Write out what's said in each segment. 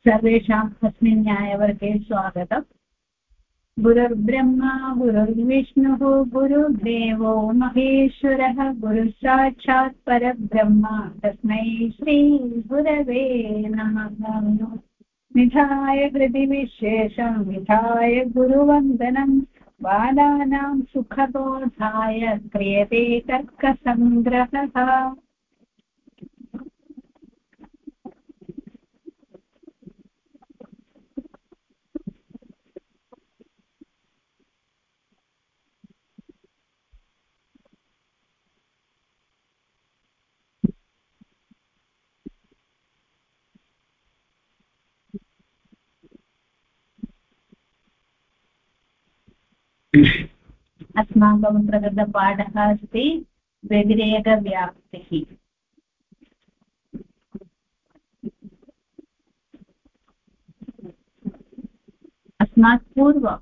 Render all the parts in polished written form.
सर्वेषाम् अस्मिन् न्यायवर्गे स्वागतम्। गुरुर्ब्रह्मा गुरुर्विष्णुः गुरुर्देवो महेश्वरः गुरुसाक्षात् परब्रह्म तस्मै श्रीगुरवे नमः। निधाय हृदि विशेषं विधाय गुरुवन्दनं बालानां सुखबोधाय क्रियते तर्कसङ्ग्रहः। अस्माकं प्रकृतपाठः अस्ति व्यतिरेकव्याप्तिः। अस्मात् पूर्वं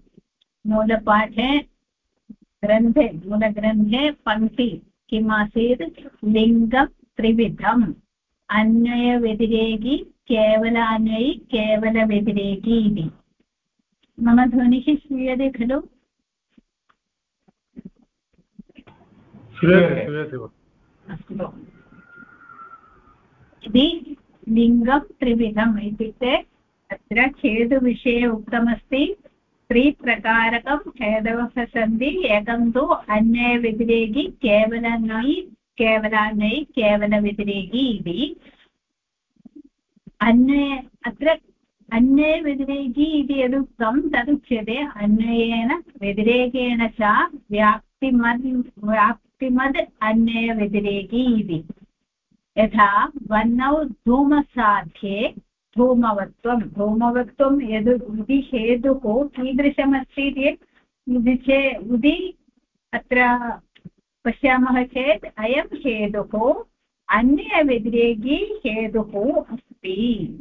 मूलग्रन्थे पङ्क्ति किमासीत्? लिङ्गं त्रिविधम्, अन्वयव्यतिरेकी, केवलान्वयी, केवलव्यतिरेकी इति। मम ध्वनिः श्रूयते खलु? अस्तु। इति लिङ्गं त्रिविधम् इत्युक्ते अत्र छेदुविषये उक्तमस्ति त्रिप्रकारकं छेदवः सन्ति। एकं तु अन्वयव्यतिरेकी, केवलान्वयी, केवलान्वयी, केवलव्यतिरेकी इति। अत्र अन्वयव्यतिरेकी इति यदुक्तं तदुच्यते अन्वयेन व्यतिरेकेण च व्याप्तिमद् अन्वयव्यतिरेकी इति। यथा वर्णौ धूमसाध्ये धूमवत्वं यद् इति हेतुः कीदृशमस्ति इति अत्र पश्यामः चेत् अयं हेतुः अन्वयव्यतिरेकी हेतुः अस्ति।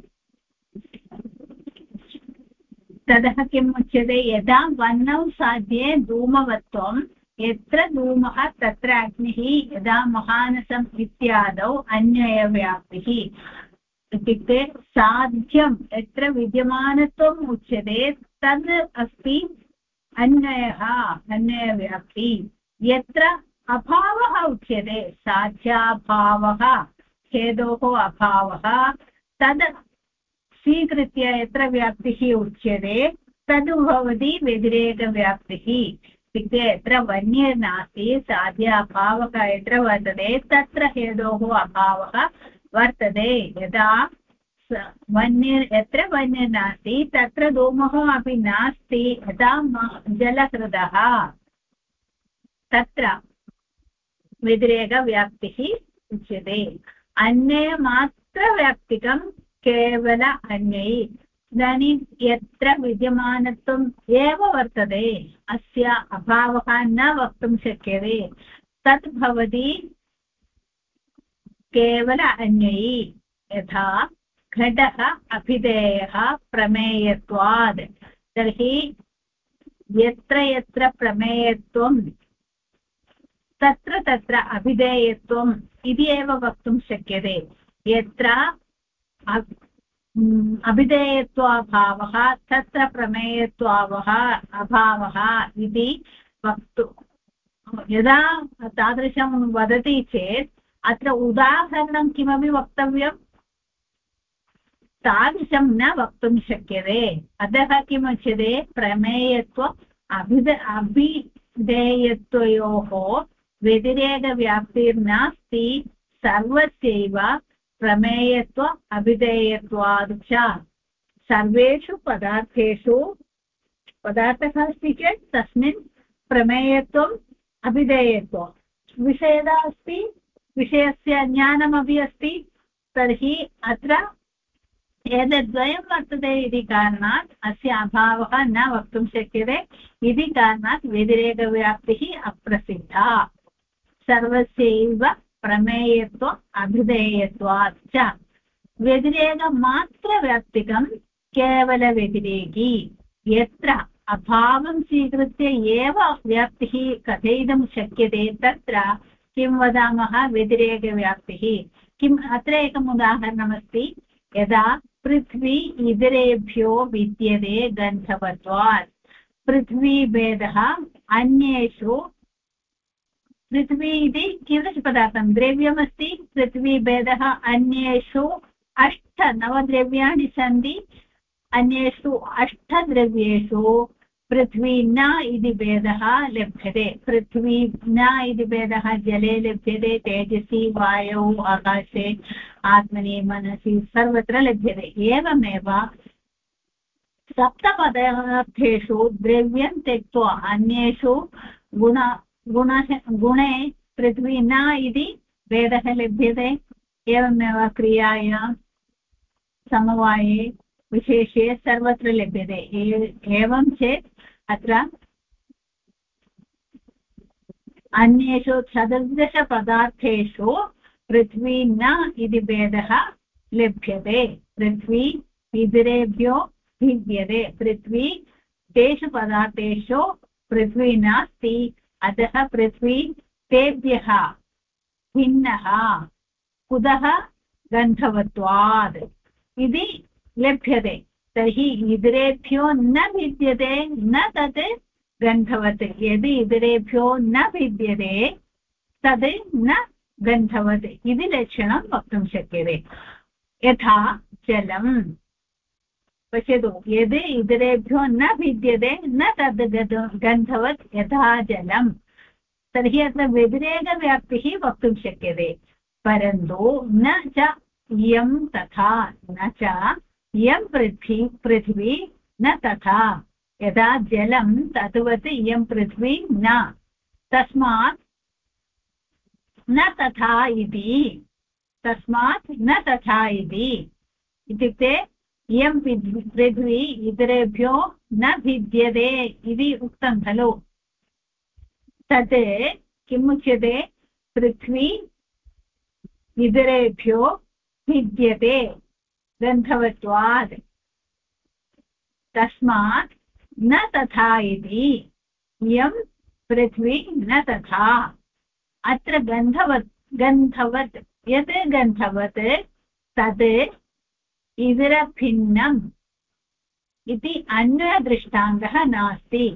ततः किम् उच्यते? यदा वर्णौ साध्ये धूमवत्वं, यत्र धूमः तत्र अग्निः, यदा महानसम् इत्यादौ अन्वयव्याप्तिः इत्युक्ते साध्यं यत्र विद्यमानत्वम् उच्यते तद् अस्ति अन्वयव्याप्ति। यत्र अभावः उच्यते साध्याभावः, हेतोः अभावः, तद् स्वीकृत्य यत्र व्याप्तिः उच्यते तद् भवति व्यतिरेकव्याप्तिः। इत्युक्ते यत्र वन्यर्नास्ति, साध्याभावः यत्र वर्तते तत्र हेतोः अभावः वर्तते। यदा यत्र वन्यर्नास्ति तत्र धूमः अपि नास्ति, यदा जलहृदः, तत्र व्यतिरेकव्याप्तिः उच्यते। अन्वयमात्रव्याप्तिकं केवल अन्वयी। इदानीं यत्र विद्यमानत्वम् एव वर्तते, अस्य अभावः न वक्तुं शक्यते, तत् भवति केवल अन्वयी। यथा घटः अभिधेयः प्रमेयत्वात्, तर्हि यत्र यत्र प्रमेयत्वं तत्र तत्र अभिधेयत्वम् इति एव वक्तुं शक्यते। यत्र अभिधेयत्वाभावः तत्र प्रमेयत्वाभावः इति यदा तादृशं वदति चेत् अत्र उदाहरणं किमपि वक्तव्यं, तादृशं न वक्तुं शक्यते। अतः किमुच्यते? प्रमेयत्वम् अभिधेयत्वयोः व्यतिरेकव्याप्तिर्नास्ति, सर्वस्यैव प्रमेयत्व अभिधेयत्वात् च। सर्वेषु पदार्थः अस्ति चेत् तस्मिन् प्रमेयत्वम् अभिधेयत्वं, विषयः अस्ति, विषयस्य ज्ञानमपि अस्ति, तर्हि अत्र एतद्वयं वर्तते इति कारणात् अस्य अभावः न वक्तुं शक्यते। इति कारणात् व्यतिरेकव्याप्तिः अप्रसिद्धा। सर्वस्यैव प्रमेयत्व अभिधेयत्वात् च। व्यतिरेकमात्रव्याप्तिकं केवलव्यतिरेकी। यत्र अभावं स्वीकृत्य एव व्याप्तिः कथयितुं शक्यते तत्र किं वदामः? व्यतिरेकव्याप्तिः। किम्? अत्र एकम् उदाहरणमस्ति। यदा पृथ्वी इतरेभ्यो विद्यते गन्धवत्वात् पृथ्वीभेदः अन्येषु पृथ्वी इति कीदृशपदार्थं द्रव्यमस्ति पृथ्वीभेदः अन्येषु 8 नवद्रव्याणि सन्ति अन्येषु 8 द्रव्येषु पृथ्वी न इति भेदः लभ्यते पृथ्वी न इति भेदः जले लभ्यते तेजसि वायौ आकाशे आत्मनि मनसि सर्वत्र लभ्यते एवमेव सप्तपदार्थेषु द्रव्यं त्यक्त्वा अन्येषु गुणे पृथ्वी न इति भेदः लभ्यते एवमेव क्रियायां समवाये विशेषे सर्वत्र लभ्यते एवं चेत् अत्र अन्येषु 14 पदार्थेषु पृथ्वी न इति भेदः लभ्यते पृथ्वी इतरेभ्यो भिद्यते पृथ्वी तेषु पदार्थेषु पृथ्वी नास्ति अतः पृथ्वी तेभ्यः भिन्नः कुतः गन्धवत्वात् इति लभ्यते तर्हि इतरेभ्यो न भिद्यते न तत् गन्धवत् यदि इतरेभ्यो न भिद्यते तद् न गन्धवत् इति लक्षणं वक्तुं शक्यते यथा जलम् पश्यतु यदि इतरेभ्यो न भिद्यते न तद् गन्धवत् यथा जलम् तर्हि अत्र व्यतिरेकव्याप्तिः वक्तुं शक्यते परन्तु न च इयं तथा न च इयं पृथ्वी न तथा यदा जलं तद्वत् इयं पृथ्वी न तस्मात् न तथा इति इत्युक्ते इयं पृथ्वी इतरेभ्यो न भिद्यते इति उक्तं खलु तत् किम् उच्यते पृथ्वी इतरेभ्यो भिद्यते गन्धवत्वात् तस्मात् न तथा इति इयं पृथ्वी न तथा अत्र गन्धवत् यत् गन्धवत् तत् इतरभिन्नम् इति अन्यदृष्टान्तः नास्ति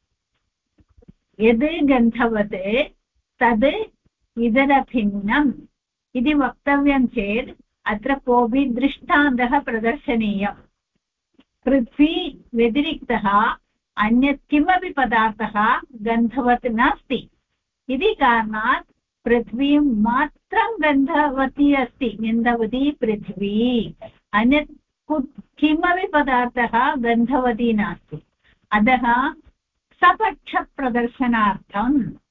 यद् गन्धवत् तद् इतरभिन्नम् इति वक्तव्यं चेत् अत्र कोऽपि दृष्टान्तः प्रदर्शनीयम् पृथ्वी व्यतिरिक्तः अन्यत् किमपि पदार्थः गन्धवत् नास्ति इति कारणात् पृथ्वी मात्रं गन्धवती अस्ति गन्धवती पृथ्वी अन्यत् किमपि पदार्थः गन्धवती नास्ति अतः सपक्षप्रदर्शनार्थं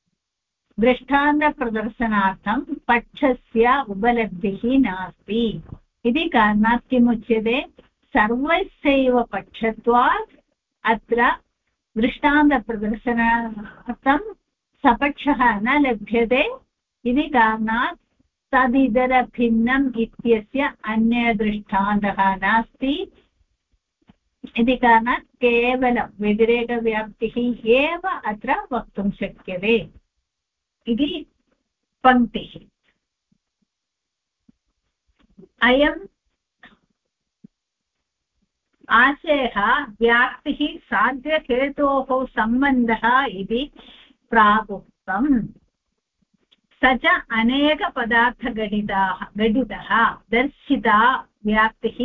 दृष्टान्तप्रदर्शनार्थं पक्षस्य उपलब्धिः नास्ति इति कारणात् किमुच्यते सर्वस्यैव पक्षत्वात् अत्र दृष्टान्तप्रदर्शनार्थं सपक्षः न लभ्यते इति कारणात् तदितरभिन्नम् इत्यस्य अन्यदृष्टान्तः नास्ति इति कारणात् केवलं व्यतिरेकव्याप्तिः एव अत्र वक्तुं शक्यते इति पङ्क्तिः अयम् आशयः व्याप्तिः साध्यहेतोः सम्बन्धः इति प्रागुक्तम् स च अनेकपदार्थगणितः दर्शिता व्याप्तिः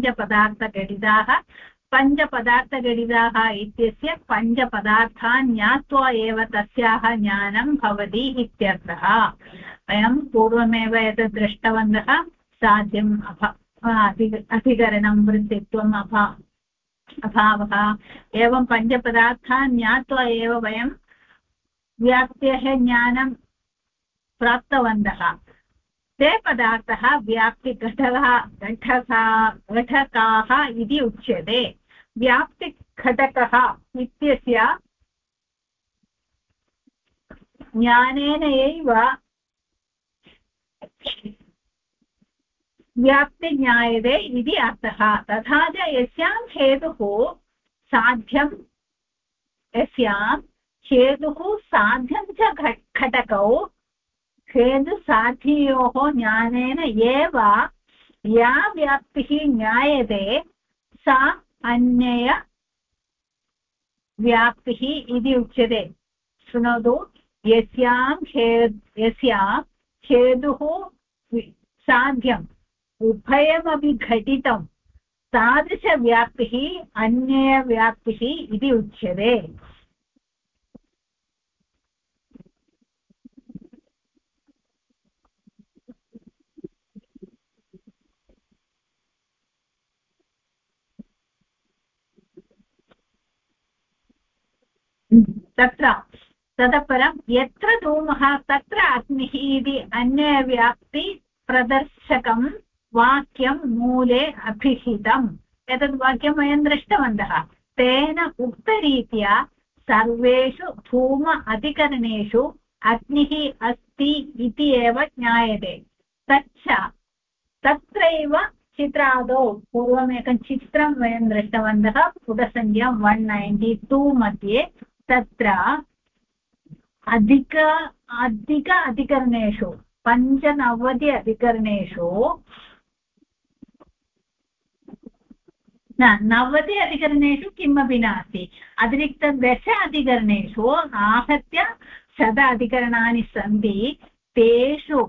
पञ्चपदार्थगणिताः इत्यस्य पञ्चपदार्थान् ज्ञात्वा एव तस्याः ज्ञानं भवति इत्यर्थः वयं पूर्वमेव एतत् दृष्टवन्तः साध्यम् अधिकरणं वृत्तित्वम् अभावः एवं पञ्चपदार्थान् ज्ञात्वा एव वयं व्याप्तेः ज्ञानं प्राप्तवन्तः ते पदार्थः व्याप्तिघटकाः इति उच्यते व्याप्तिघटकः इत्यस्य ज्ञानेन एव व्याप्ति ज्ञायते इति अर्थः तथा च यस्यां हेतुः साध्यं च घटकौ हेतुसाध्ययोः ज्ञानेन एव या व्याप्तिः ज्ञायते सा अन्यया व्याप्तिः इति उच्यते। शृणोतु, यस्यां हेतुः साध्यम् उभयमपि घटितं तादृशव्याप्तिः अन्यव्याप्तिः इति उच्यते। तत्र ततः परं यत्र धूमः तत्र अग्निः इति अन्यव्याप्ति प्रदर्शकं वाक्यं मूले अभिहितम्। एतद् वाक्यं वयं दृष्टवन्तः। तेन उक्तरीत्या सर्वेषु धूम अधिकरणेषु अग्निः अस्ति इति एव ज्ञायते। तच्च तत्रैव चित्रादौ पूर्वमेकं चित्रं वयं दृष्टवन्तः पुटसङ्ख्या 192 मध्ये। तत्र अधिकरणेषु 95 अधिकरणेषु 90 अधिकरणेषु किमपि नास्ति। अतिरिक्त 10 अधिकरणेषु आहत्य 100 अधिकरणानि सन्ति। तेषु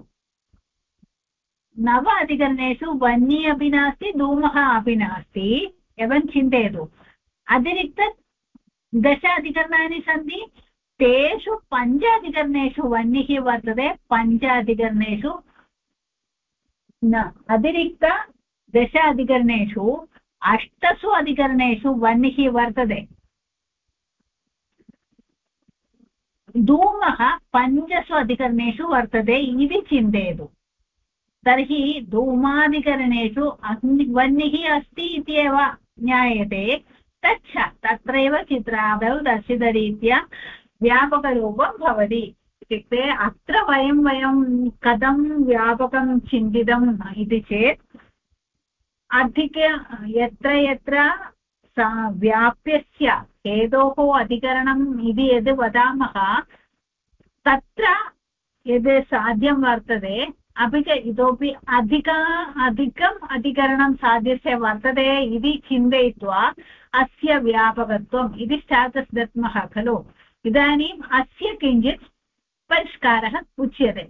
9 अधिकरणेषु वह्नि अपि नास्ति, धूमः अपि नास्ति। एवं चिन्तयतु। अतिरिक्त 10 अधिकरणानि सन्ति। तेषु 5 अधिकरणेषु वह्निः वर्तते, 5 अधिकरणेषु न। अतिरिक्त 10 अधिकरणेषु 8 अधिकरणेषु वह्निः वर्तते। धूमः 5 अधिकरणेषु वर्तते इति चिन्तयतु। तर्हि धूमादिकरणेषु वह्निः अस्ति इत्येव ज्ञायते। तच्च तत्रैव चित्रादौ दर्शितरीत्या व्यापकरूपं भवति। इत्युक्ते अत्र वयं कथं व्यापकं चिन्तितम् इति चेत् यत्र यत्र व्याप्यस्य हेतोः अधिकरणम् इति यद् वदामः तत्र यद् साध्यं वर्तते, अपि च इतोपि अधिकम् अधिकरणं साध्यस्य वर्तते इति चिन्तयित्वा अस्य व्यापकत्वम् इति स्टाटस् दद्मः खलु। इदानीम् अस्य किञ्चित् परिष्कारः उच्यते।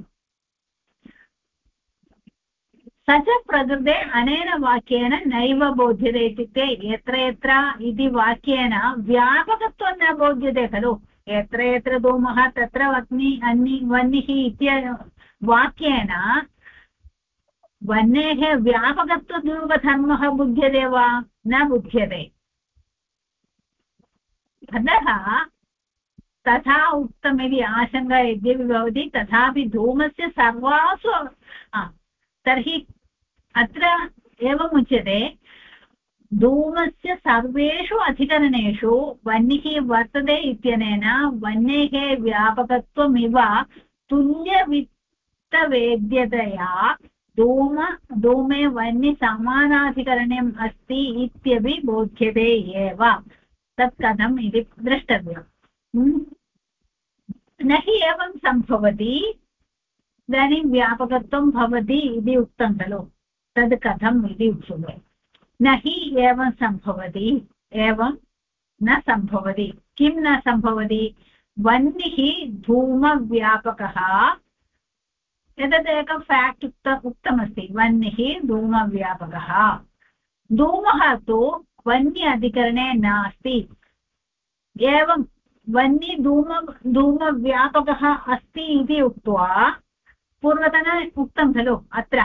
स च प्रकृते अनेन वाक्येन नैव बोध्यते। इत्युक्ते यत्र यत्र इति वाक्येन व्यापकत्वं न बोध्यते खलु। यत्र यत्र धूमः तत्र वह्निः इत्यादि वाक्येन वह्नेः व्यापकत्वधर्मः बुध्यते वा? न बुध्यते। अतः तथा उक्तमिति आशङ्का यद्यपि भवति, तथापि धूमस्य सर्वासु तर्हि अत्र एवमुच्यते, धूमस्य सर्वेषु अधिकरणेषु वह्निः वर्तते इत्यनेन वह्नेः व्यापकत्वमिव तुल्यवित्तवेद्यतया धूमे वह्नि समानाधिकरणम् अस्ति इत्यपि बोध्यते एव। तत् कथम् इति द्रष्टव्यम्। न हि एवं सम्भवति। इदानीं व्यापकत्वं भवति इति उक्तं खलु, तद् कथम् इति उच्यते। न हि एवं सम्भवति, एवं न सम्भवति। किं न सम्भवति? वह्निः धूमव्यापकः। एतदेकं फेक्ट् उक्तमस्ति, वह्निः धूमव्यापकः। धूमः तु वह्नि अधिकरणे नास्ति। एवं वह्नि धूमव्यापकः अस्ति इति उक्त्वा पूर्वतन उक्तं खलु, अत्र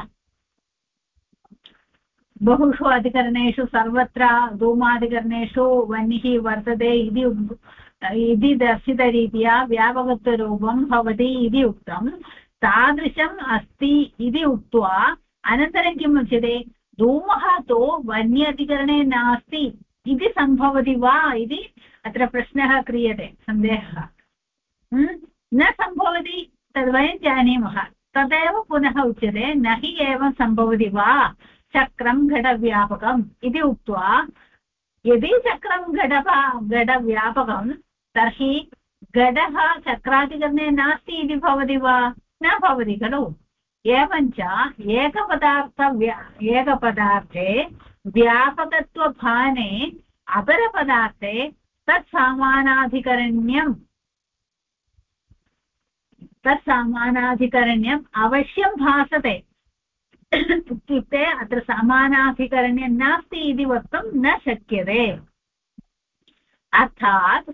बहुषु अधिकरणेषु सर्वत्र धूमादिकरणेषु वह्निः वर्तते इति दर्शितरीत्या व्यापकत्वरूपं भवति इति उक्तं। तादृशम् अस्ति इति उक्त्वा अनन्तरं किम् उच्यते? धूमः तु वह्नि अधिकरणे नास्ति इति सम्भवति वा इति अत्र प्रश्नः क्रियते, सन्देहः। न सम्भवति, तद्वयं जानीमः। तदेव पुनः उच्यते, न हि एवं सम्भवति वा चक्रं घटव्यापकम् इति उक्त्वा, यदि चक्रं घटव्यापकं तर्हि घटः चक्राधिकरणे नास्ति इति भवति वा? न भवति खलु। एवञ्च एकपदार्थे व्यापकत्वभाने अपरपदार्थे तत्समानाधिकरण्यम् अवश्यं भासते इत्युक्ते अत्र समानाधिकरण्यं नास्ति इति वक्तुं न शक्यते अर्थात्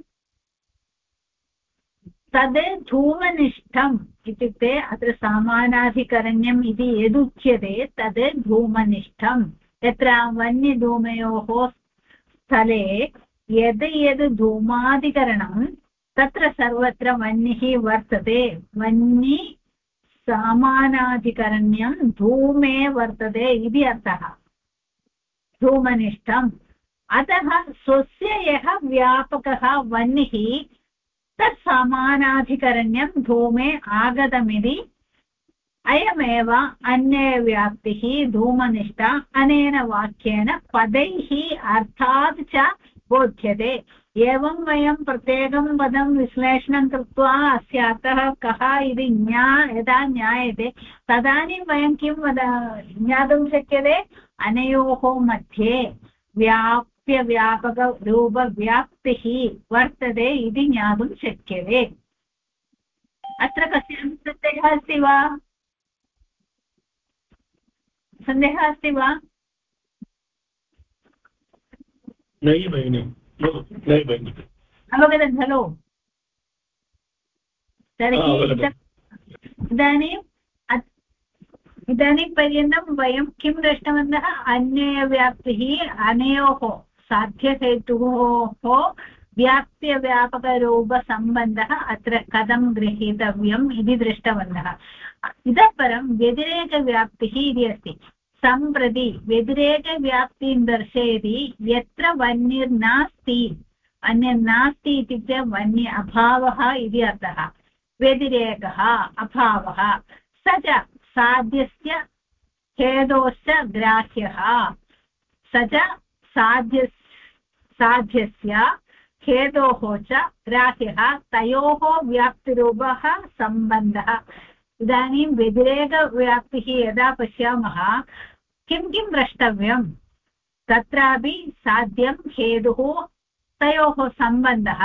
तद् धूमनिष्ठम् इत्युक्ते अत्र समानाधिकरण्यम् इति यदुच्यते तद् धूमनिष्ठम् यत्र वह्निधूमयोः स्थले यद् धूमाधिकरणं तत्र सर्वत्र वह्निः वर्तते वह्नि समानाधिकरण्यं धूमे वर्तते इति अर्थः धूमनिष्ठम् अतः स्वस्य यः व्यापकः वह्निः तत् समानाधिकरण्यं धूमे आगतमिति अयमेव अन्यव्याप्तिः धूमनिष्ठा अनेन वाक्येन पदैः अर्थात् च बोध्यते एवं वयं प्रत्येकं पदं विश्लेषणं कृत्वा अस्य अर्थः कः इति यदा ज्ञायते तदानीं वयं किं ज्ञातुं शक्यते अनयोः मध्ये व्याप्यव्यापकरूपव्याप्तिः वर्तते इति ज्ञातुं शक्यते अत्र कस्यापि सन्देहः अस्ति वा सन्देहः अस्ति वा नैव भगिनि अवगतं खलु तर्हि इदानीं पर्यन्तं वयं किं दृष्टवन्तः अन्यव्याप्तिः अनयोः साध्यहेतोः व्याप्यव्यापकरूपसम्बन्धः अत्र कथं गृहीतव्यम् इति दृष्टवन्तः इतः परं व्यतिरेकव्याप्तिः इति अस्ति सम्प्रति व्यतिरेकव्याप्तिं दर्शयति यत्र वह्निर्नास्ति अन्यन्नास्ति इत्युक्ते वह्नि अभावः इति अर्थः व्यतिरेकः अभावः स च साध्यस्य हेतोश्च ग्राह्यः स च साध्यस्य हेतोः च ग्राह्यः तयोः व्याप्तिरूपः सम्बन्धः इदानीं व्यतिरेकव्याप्तिः यदा पश्यामः किं किं द्रष्टव्यं तत्रापि साध्यं हेतुः तयोः सम्बन्धः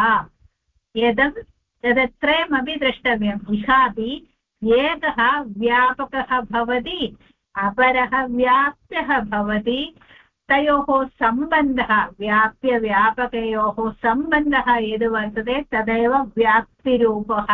तदत्रयमपि द्रष्टव्यम् इहापि एकः व्यापकः भवति अपरः व्याप्यः भवति तयोः सम्बन्धः व्याप्यव्यापकयोः सम्बन्धः यद् वर्तते तदेव व्याप्तिरूपः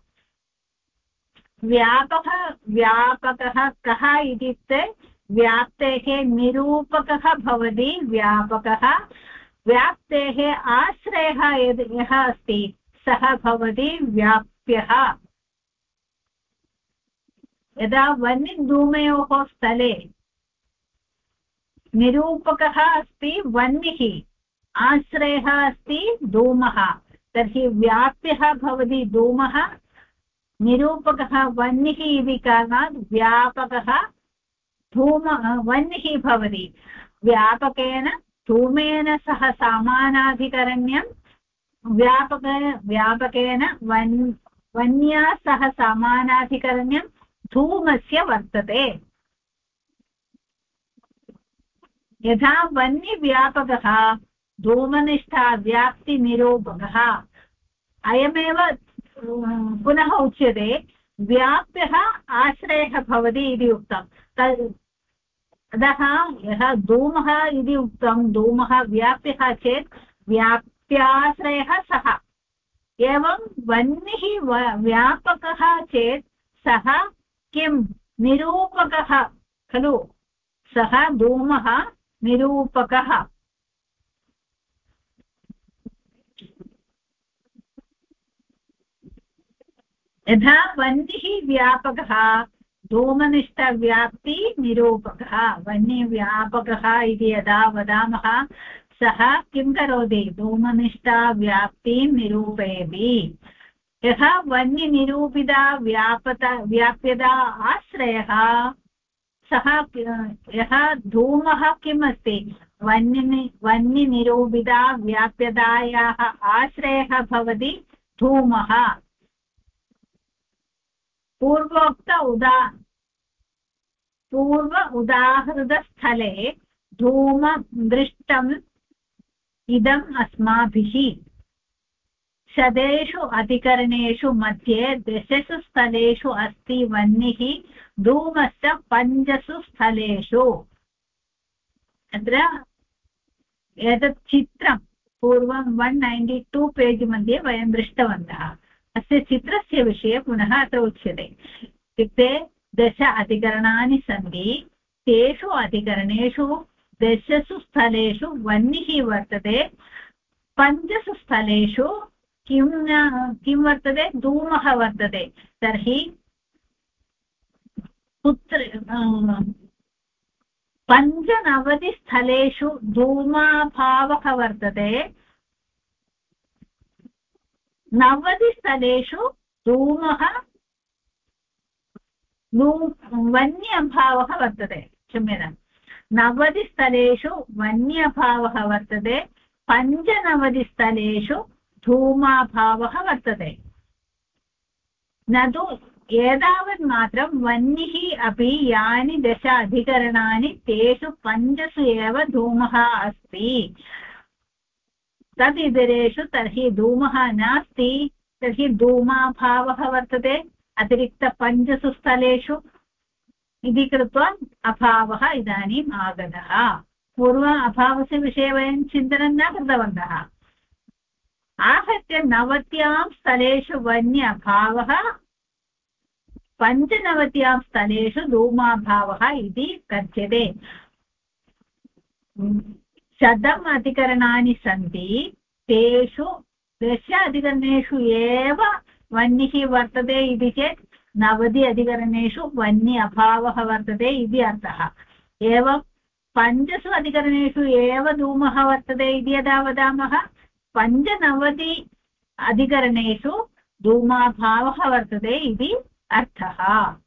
व्यापकः कः इत्युक्ते व्याप्तेः निरूपकः भवति व्यापकः व्याप्तेः आश्रयः यः अस्ति सः भवति व्याप्यः यदा वह्निधूमयोः स्थले निरूपकः अस्ति वह्निः आश्रयः अस्ति धूमः तर्हि व्याप्यः भवति धूमः निरूपकः वह्निः इति कारणात् व्यापकः वह्निः भवति व्यापकेन धूमेन सह समानाधिकरण्यं व्यापकेन वह्न्या सह समानाधिकरण्यं धूमस्य वर्तते यथा वह्निव्यापकः धूमनिष्ठा व्याप्तिनिरूपकः अयमेव पुनः उच्यते व्याप्यः आश्रयः भवति इति उक्तम् अतः यः धूमः इति उक्तं धूमः व्याप्यः चेत् व्याप्याश्रयः सः एवं वह्निः व्यापकः चेत् सः किं निरूपकः खलु सः धूमः निरूपकः यथा वह्निः व्यापकः धूमनिष्ठव्याप्ति निरूपकः वह्निव्यापकः इति यदा वदामः सः किं करोति धूमनिष्ठव्याप्तिं निरूपयति यः वह्निनिरूपिता व्याप्यता आश्रयः सः यः धूमः किम् अस्ति वह्निनिरूपिता व्याप्यतायाः आश्रयः भवति धूमः पूर्वोक्त पूर्व उदाहृतस्थले धूमदृष्टम् इदम् अस्माभिः शतेषु अधिकरणेषु मध्ये 10 स्थलेषु अस्ति वह्निः धूमस्य 5 स्थलेषु अत्र एतत् चित्रं पूर्वं 192 पेज् मध्ये वयं दृष्टवन्तः अस्य चित्रस्य विषये पुनः अत्र उच्यते इत्युक्ते 10 अधिकरणानि सन्ति तेषु अधिकरणेषु 10 स्थलेषु वह्निः वर्तते 5 स्थलेषु किं वर्तते धूमः वर्तते तर्हि कुत्र 95 स्थलेषु धूमाभावः वर्तते 90 स्थलेषु धूमः वन्यभावः वर्तते क्षम्यतां 90 स्थलेषु वन्यभावः वर्तते 95 स्थलेषु धूमाभावः वर्तते न तु एतावत् मात्रं वह्निः अपि यानि 10 अधिकरणानि तेषु 5 एव धूमः अस्ति तदितरेषु तर्हि धूमः नास्ति तर्हि धूमाभावः वर्तते अतिरिक्त 5 स्थलेषु इति कृत्वा अभावः इदानीम् आगतः पूर्वम् अभावस्य विषये वयं चिन्तनं न कृतवन्तः आहत्य 90 स्थलेषु वन्य अभावः 95 स्थलेषु धूमाभावः इति कथ्यते 100 अधिकरणानि सन्ति तेषु 10 अधिकरणेषु एव वह्निः वर्तते इति चेत् 90 अधिकरणेषु वह्नि अभावः वर्तते इति अर्थः एवं 5 अधिकरणेषु एव धूमः वर्तते इति यदा वदामः 95 अधिकरणेषु धूमाभावः वर्तते इति अर्थः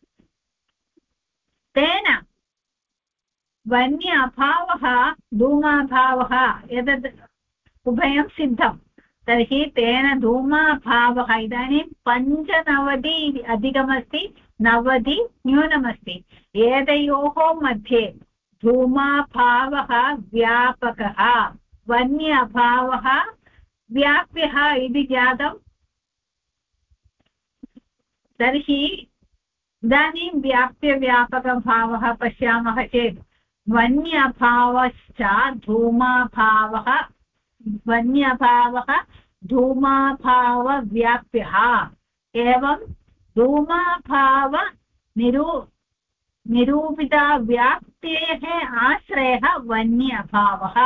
तेन वह्नि अभावः धूमाभावः एतद् उभयं सिद्धं तर्हि तेन धूमाभावः इदानीं 95 अधिकमस्ति 90 न्यूनमस्ति एतयोः मध्ये धूमाभावः व्यापकः वह्नि अभावः व्याप्यः इति जातम् तर्हि इदानीं व्याप्यव्यापकभावः पश्यामः चेत् वह्नि अभावश्च धूमाभावः वन्यभावः धूमाभावव्याप्यः एवं धूमाभाव निरूपितव्याप्तेः आश्रयः वन्यभावः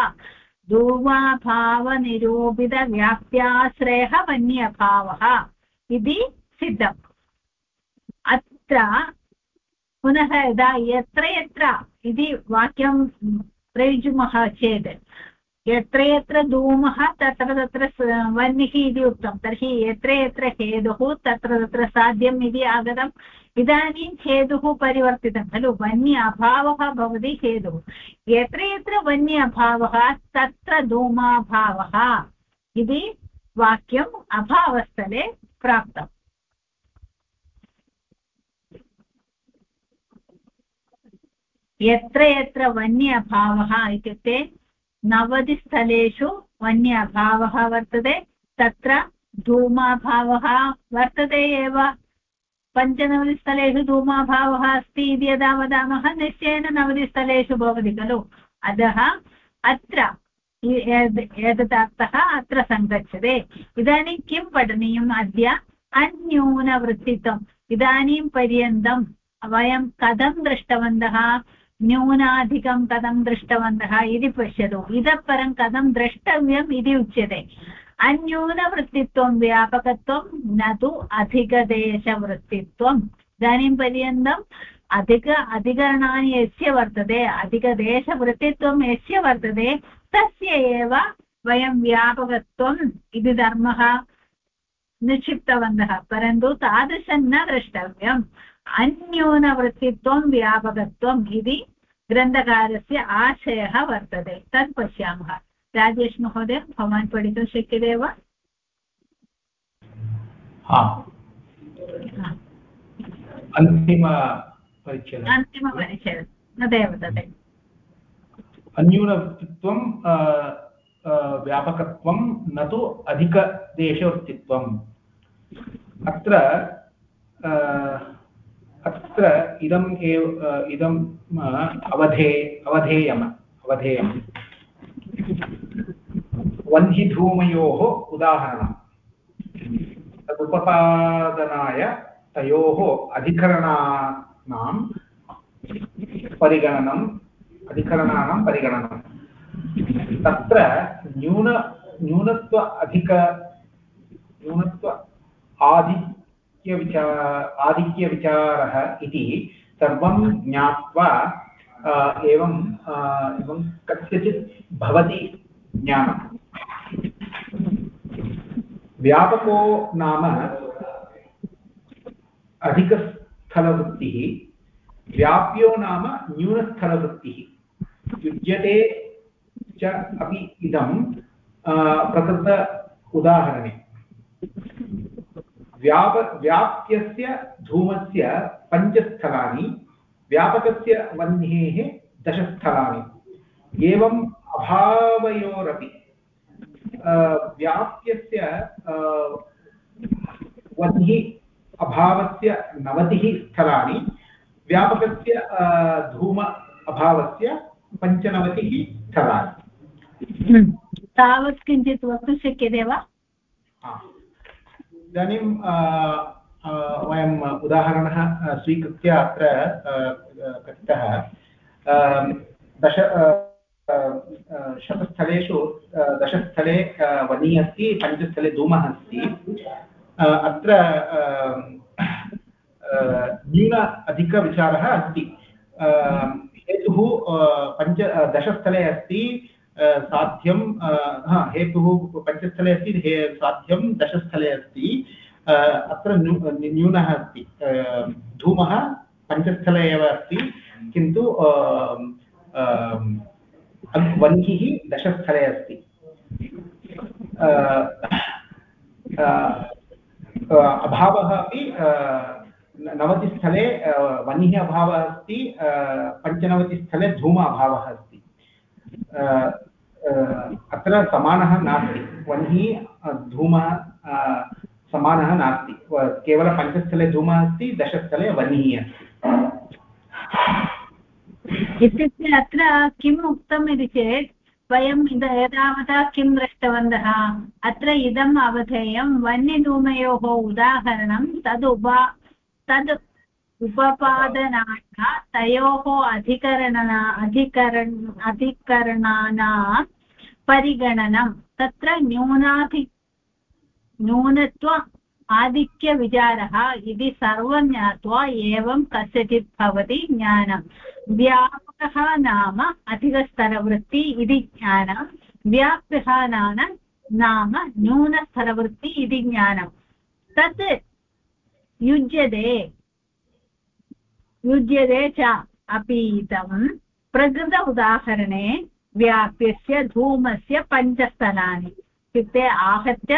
धूमाभावनिरूपितव्याप्त्याश्रयः वन्यभावः इति सिद्धम् अत्र पुनः यदा यत्र यत्र इति वाक्यं प्रयुज्मः चेत् यत्र यत्र धूमः तत्र तत्र वह्निः इति उक्तं तर्हि यत्र यत्र हेतुः तत्र तत्र साध्यम् इति आगतम् इदानीं हेतुः परिवर्तितं खलु वह्नि अभावः भवति हेतुः यत्र यत्र वह्नि अभावः तत्र धूमाभावः इति वाक्यम् अभावस्थले प्राप्तम् यत्र यत्र वह्नि अभावः इत्युक्ते 90 स्थलेषु वह्नि अभावः वर्तते तत्र धूमाभावः वर्तते एव 95 स्थलेषु धूमाभावः अस्ति इति यदा वदामः निश्चयेन 90 स्थलेषु भवति खलु अतः अत्र एतदर्थः अत्र सङ्गच्छते इदानीं किं पठनीयम् अद्य अन्यूनवृत्तित्वम् इदानीं पर्यन्तं वयं कथं दृष्टवन्तः न्यूनाधिकं कथं दृष्टवन्तः इति पश्यतु इतः परं कथं द्रष्टव्यम् इति उच्यते अन्यूनवृत्तित्वं व्यापकत्वं न तु अधिकदेशवृत्तित्वम् इदानीं पर्यन्तम् अधिकरणानि यस्य वर्तते अधिकदेशवृत्तित्वं यस्य वर्तते तस्य एव वयं व्यापकत्वम् इति धर्मः निक्षिप्तवन्तः परन्तु तादृशं न द्रष्टव्यम् अन्यूनवृत्तित्वं व्यापकत्वम् इति ग्रन्थकारस्य आशयः वर्तते तत् पश्यामः राजेश महोदय भवान् पठितुं शक्यते वा अन्तिमपरिच्छेदे परिच्छेदः अन्तिमपरिच्छेदः तदेव तदेव अन्यूनवर्तित्वं व्यापकत्वं न तु अधिकदेशवर्तित्वम् अत्र अत्र इदम् एव इदम् अवधेयम् वह्निधूमयोः उदाहरणं तदुपपादनाय तयोः अधिकरणानां परिगणनं तत्र न्यूनत्व आधिक्यविचारः इति सर्वं ज्ञात्वा एवं कस्यचित् भवति ज्ञानम् व्यापको नाम अधिकस्थलवृत्तिः व्याप्यो नाम न्यूनस्थलवृत्तिः युज्यते च अपि इदं प्रकृत उदाहरणे व्याप्यस्य धूमस्य 5 स्थलानि व्यापकस्य वह्नेः 10 स्थलानि एवम् अभावयोरपि व्याप्यस्य वह्नि अभावस्य 90 स्थलानि व्यापकस्य धूम अभावस्य 95 स्थलानि तावत् किञ्चित् वक्तुं शक्यते वा इदानीं वयम् उदाहरणः स्वीकृत्य अत्र कथितः शतस्थलेषु 10 स्थले वह्निः अस्ति 5 स्थले धूमः अस्ति अत्र न्यून अधिकविचारः अस्ति हेतुः 10 स्थले अस्ति साध्यं हेतुः 5 स्थले अस्ति साध्यं 10 स्थले अस्ति अत्र न्यूनः अस्ति धूमः 5 स्थले एव अस्ति किन्तु वह्निः 10 स्थले अस्ति अभावः अपि 90 स्थले वह्निः अभावः अस्ति 95 स्थले धूम अभावः अस्ति अत्र समानः नास्ति वह्निः धूमः समानः नास्ति केवलं 5 स्थले धूमः अस्ति 10 स्थले वह्निः अस्ति इत्युक्ते अत्र किम् उक्तम् इति चेत् वयम् एतावता किं दृष्टवन्तः अत्र इदम् अवधेयं वह्निधूमयोः उदाहरणं तद् उपपादनाय तयोः अधिकरणानां परिगणनं तत्र न्यूनत्व आधिक्यविचारः इति सर्वं ज्ञात्वा एवं कस्यचित् भवति ज्ञानं व्यापकः नाम अधिकस्तरवृत्ति इति ज्ञानं व्याप्यः नाम न्यूनस्तरवृत्ति इति ज्ञानं तत् युज्यते च अपि इदं प्रकृत उदाहरणे व्याप्यस्य धूमस्य 5 स्थलानि इत्युक्ते आहत्य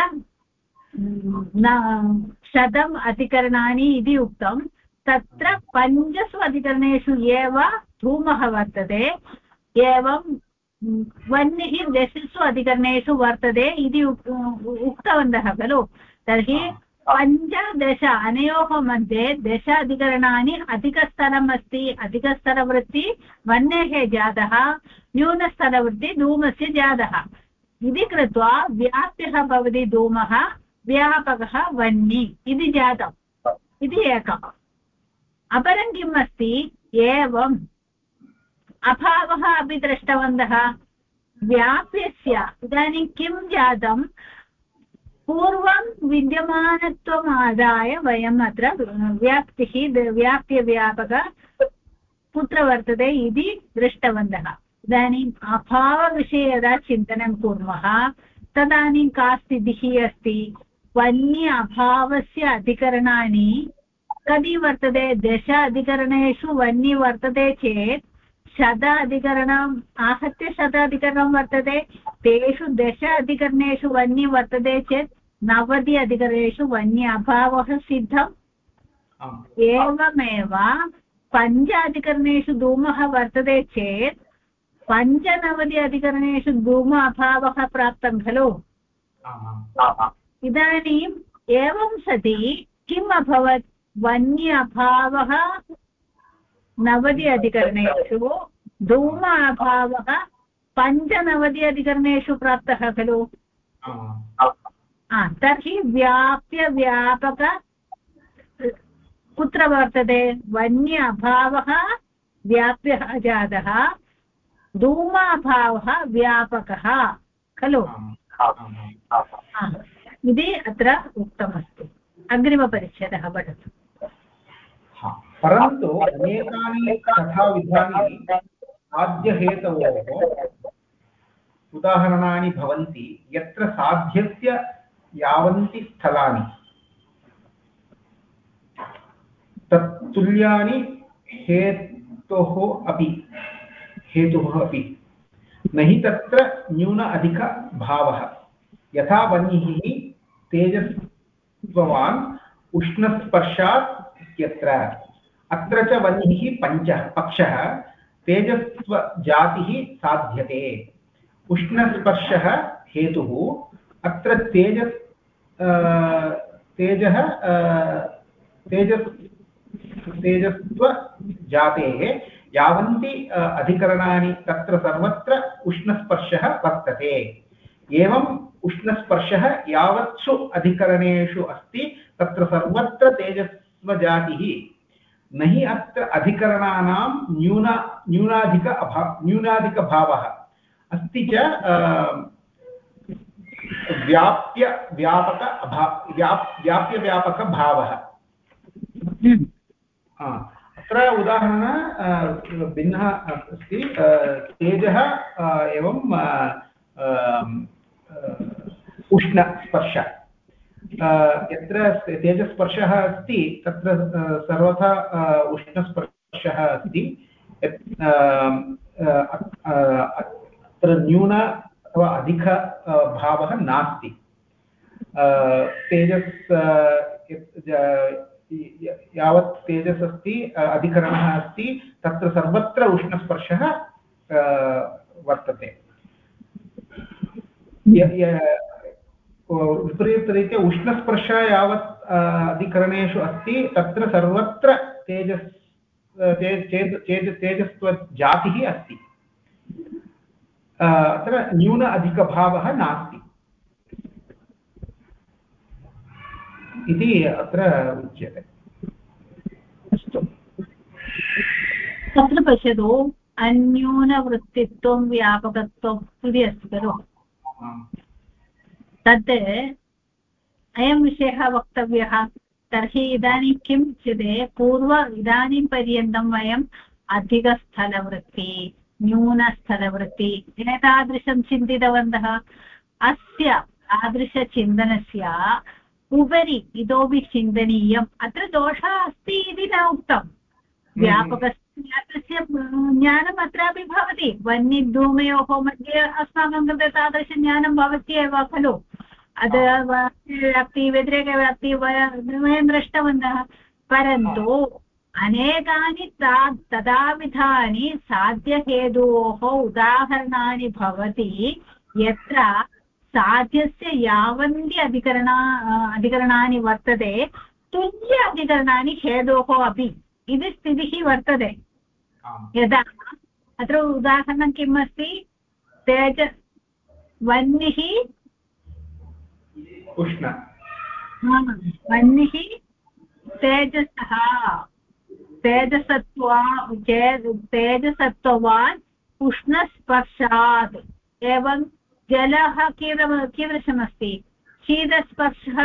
100 अधिकरणानि इति उक्तं तत्र 5 अधिकरणेषु एव धूमः वर्तते एवं वह्निः 10 अधिकरणेषु वर्तते इति उक्तवन्तः खलु तर्हि 15 अनयोः मध्ये 10 अधिकरणानि अधिकस्तरम् अस्ति अधिकस्तरवृत्ति वह्नेः जातः न्यूनस्तरवृत्ति धूमस्य जातः इति कृत्वा व्याप्यः भवति धूमः व्यापकः वह्नि इति जातम् इति एकः अपरं किम् अस्ति एवम् अभावः अपि दृष्टवन्तः व्याप्यस्य इदानीं किं जातं पूर्वं विद्यमानत्वम् आदाय वयम् अत्र व्याप्यव्यापक कुत्र वर्तते इति दृष्टवन्तः इदानीम् अभावविषये यदा चिन्तनं कुर्मः तदानीं का स्थितिः अस्ति वह्नि अभावस्य अधिकरणानि कति वर्तते 10 अधिकरणेषु वह्नि वर्तते चेत् 100 अधिकरणम् आहत्य 100 अधिकरणं वर्तते तेषु 10 अधिकरणेषु वह्नि वर्तते चेत् 90 अधिकरणेषु वह्नि अभावः सिद्धम् एवमेव पञ्च अधिकरणेषु धूमः वर्तते चेत् 95 अधिकरणेषु धूम अभावः प्राप्तं खलु। इदानीम् एवं सति किम् अभवत्? वन्य अभावः 90 अधिकरणेषु, धूम अभावः 95 अधिकरणेषु प्राप्तः खलु। तर्हि व्याप्य व्यापक कुत्र वर्तते? वन्य अभावः व्याप्यः जातः, धूमाभावः व्यापकः खलु इति अत्र उक्तमस्ति। अग्रिमपरिच्छेदः पठतु। परन्तु अनेकानि कथाविधानि साध्यहेतवोः उदाहरणानि भवन्ति यत्र साध्यस्य यावन्ति स्थलानि तत्तुल्यानि हेतुः अपि न हि तत्र न्यून अधिक भावः। यथा वह्निः तेजस्वान् उष्णस्पर्शात् इत्यत्र। अत्र च वह्निः पक्षः तेजस्वजातिः साध्यते। उष्णस्पर्शः हेतुः। अत्र तेजस्त्वजातेः यावन्ति अधिकरणानि तत्र सर्वत्र उष्णस्पर्शः वर्तते। एवम् उष्णस्पर्शः यावत्सु अधिकरणेषु अस्ति तत्र सर्वत्र तेजस्वजातिः। न हि अत्र अधिकरणानां न्यूनाधिकभावः अस्ति च व्याप्यव्यापकभावः। अत्र उदाहरण भिन्नः अस्ति। तेजः एवं उष्णस्पर्श। यत्र तेजस्पर्शः अस्ति तत्र सर्वथा उष्णस्पर्शः अस्ति। अत्र न्यून अथवा अधिक भावः नास्ति। तेजस् यावत् तेजस् अस्ति अधिकरणः अस्ति तत्र सर्वत्र उष्णस्पर्शः वर्तते। विपरीतरीत्या उष्णस्पर्शः यावत् अधिकरणेषु अस्ति तत्र सर्वत्र तेजस्त्वजातिः अस्ति। अत्र न्यून अधिकभावः नास्ति इति अत्र उच्यते। अस्तु, तत्र पश्यतु, अन्यूनवृत्तित्वं व्यापकत्वम् इति अस्ति खलु। तत् अयं विषयः वक्तव्यः। तर्हि इदानीं किम् उच्यते? इदानीं पर्यन्तं वयम् अधिकस्थलवृत्ति, न्यूनस्थलवृत्ति एतादृशं चिन्तितवन्तः। अस्य तादृशचिन्तनस्य उपरि इतोपि चिन्तनीयम्। अत्र दोषः अस्ति इति न उक्तम्। व्यापकस्य ज्ञानम् अत्रापि भवति। वह्निधूमयोः मध्ये अस्माकं कृते तादृशज्ञानं भवत्येव खलु। व्याप्ति व्यतिरेकव्याप्ति वयं दृष्टवन्तः। परन्तु अनेकानि तथाविधानि साध्यहेतोः उदाहरणानि भवति यत्र साध्यस्य यावन्ति अधिकरणानि वर्तते तुल्य अधिकरणानि हेतोः अपि इति स्थितिः वर्तते। यदा अत्र उदाहरणं किम् अस्ति? वह्निः उष्ण, वह्निः तेजसत्वान् उष्णस्पर्शात्। एवं जलः कीदृशमस्ति? शीतस्पर्शः।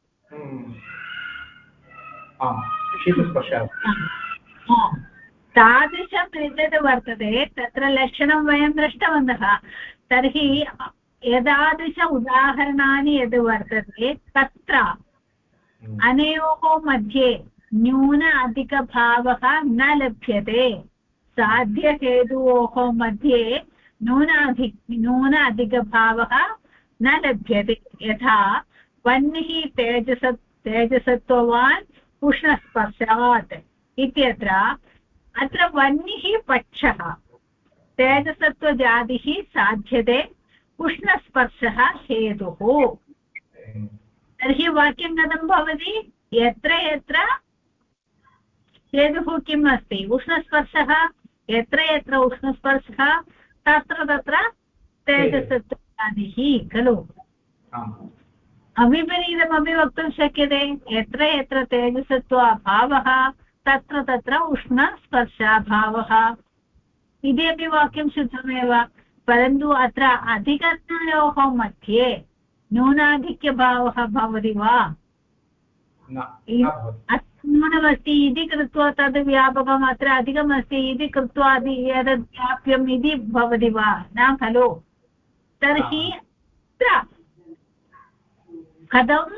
तादृशम् एतद् वर्तते। तत्र लक्षणं वयं दृष्टवन्तः। तर्हि एतादृश उदाहरणानि यद् वर्तते तत्र अनयोः मध्ये न्यून अधिकभावः न लभ्यते। साध्यहेतोः मध्ये न्यून अधिकभावः न लभ्यते। यथा वह्निः तेजसत्वान् उष्णस्पर्शात् इत्यत्र अत्र वह्निः पक्षः तेजसत्वजादिः साध्यते उष्णस्पर्शः हेतुः तर्हि वाक्यं कथं भवति यत्र यत्र हेतुः किम् अस्ति उष्णस्पर्शः यत्र यत्र उष्णस्पर्शः तत्र तत्र तेजसत्वजादिः खलु अविपरीतमपि वक्तुं शक्यते यत्र यत्र तेजसत्व अभावः तत्र तत्र उष्णस्पर्शाभावः इति अपि वाक्यं शुद्धमेव परन्तु अत्र अधिकरणयोः मध्ये न्यूनाधिक्यभावः भवति वा न्यूनमस्ति इति कृत्वा तद् व्यापकम् अत्र अधिकमस्ति इति कृत्वा एतद् व्याप्यम् इति भवति वा न खलु तर्हि अत्र कथं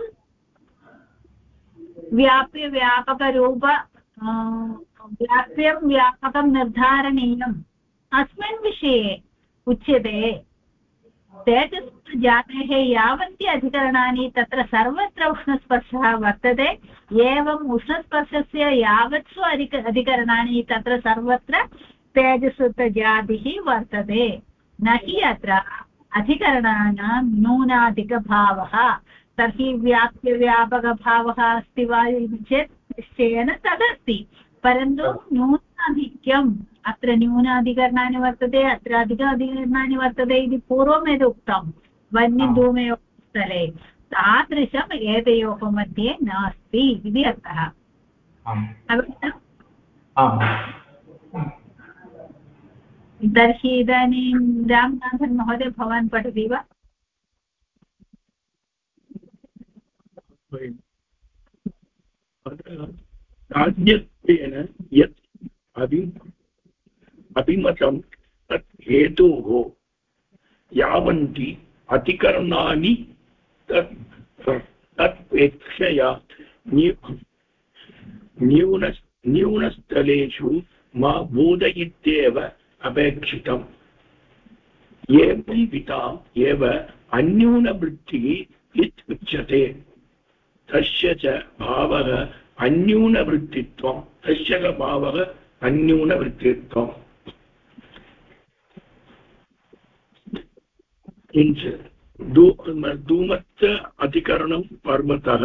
व्याप्यव्यापकरूप व्याप्यं व्यापकं निर्धारणीयम् अस्मिन् विषये उच्यते तेजस्जातेः यावन्ति अधिकरणानि तत्र सर्वत्र उष्णस्पर्शः वर्तते एवम् उष्णस्पर्शस्य यावत्सु अधिकरणानि तत्र सर्वत्र तेजसजातिः वर्तते न हि अत्र अधिकरणानां न्यूनाधिकभावः तर्हि व्याप्यव्यापकभावः अस्ति वा इति चेत् निश्चयेन तदस्ति परन्तु न्यूनाधिक्यम् अत्र न्यूनाधिकरणानि वर्तते अत्र अधिकाधिकरणानि वर्तते इति पूर्वमेव उक्तं वह्निधूमयोः स्थले तादृशम् एतयोः मध्ये नास्ति इति अर्थः तर्हि इदानीं रामनाथन् महोदय भवान् पठति वा साध्यत्वेन यत् अभिमतं तत् हेतोः यावन्ति अतिकरणानि तत्पेक्षया न्यूनस्थलेषु मा बोधयित्येव अपेक्षितम् एवं विधाम् एव अन्यूनवृत्तिः इत्युच्यते तस्य च भावः अन्यूनवृत्तित्वं तस्य च भावः अन्यूनवृत्तित्वम् किञ्च धूमस्य अधिकरणं पर्वतः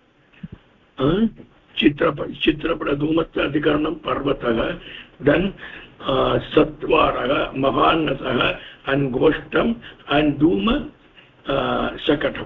चित्रपटधूमस्य अधिकरणं पर्वतः देन् सत्वारः महान्नसः and गोष्ठम् and धूम शकटम्